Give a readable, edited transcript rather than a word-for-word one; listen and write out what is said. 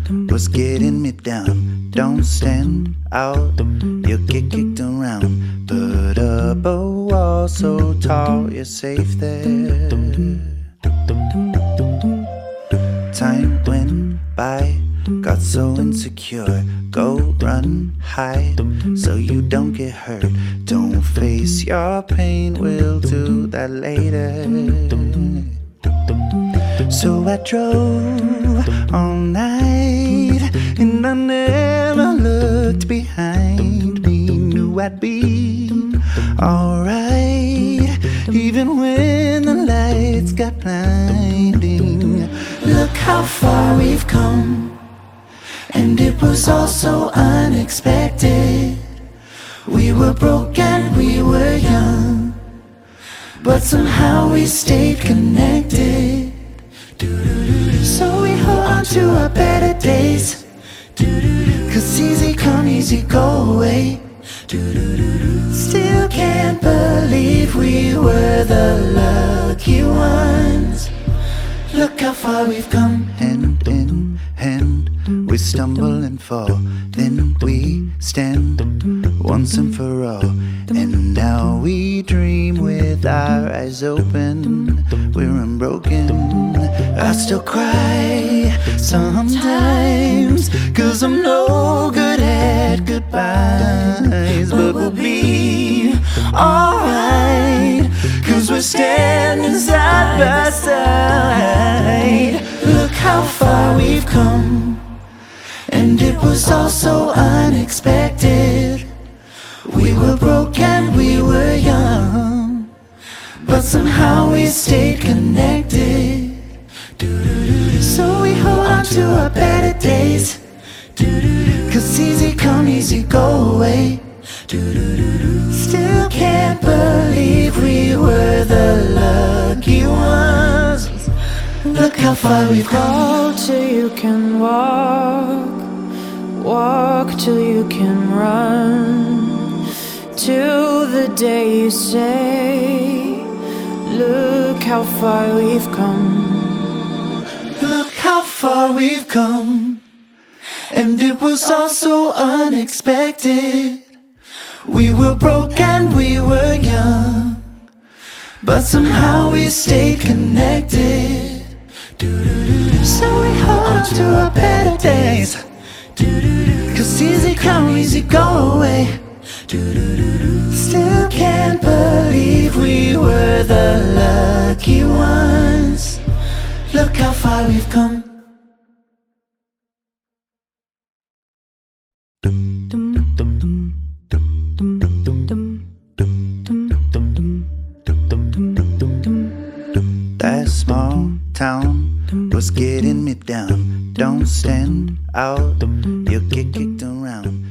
was getting me down. Don't stand out, you'll get kicked around. Put up a wall so tall, you're safe there. Time went by, got so insecure. Go run, hide, so you don't get hurt. Don't face your pain, we'll do that later. So I drove all night, and I never looked behind me. Knew I'd be alright, even when the lights got blinding. Look how far we've come, and it was all so unexpected. We were broke and we were young, but somehow we stayed connected. So we hold on to our better days, 'cause easy come, easy go away. Still can't believe we were the lucky ones. Look how far we've come. Hand in hand, we stumble and fall, then we stand once and for all. And now we dream with our eyes open. We're unbroken. I still cry sometimes, 'cause I'm no good at goodbyes. But we'll be alright, 'cause we're standing side by side. Look how far we've come, and it was all so unexpected. We were broke and we were young, but somehow we stayed connected. So we hold on to our better days, 'cause easy come, easy go away. Still can't believe we were the lucky ones. Look how far we've come. Walk till you can walk, walk till you can run, till the day you say, look how far we've come. Look how far we've come, and it was all so unexpected. We were broke and we were young, but somehow we stayed connected. So we hold on to our better days, 'cause easy come, easy go away. Still can't believe we were the lucky ones. Look how far we've come. That small town was getting me down. Don't stand out, you'll get kicked around.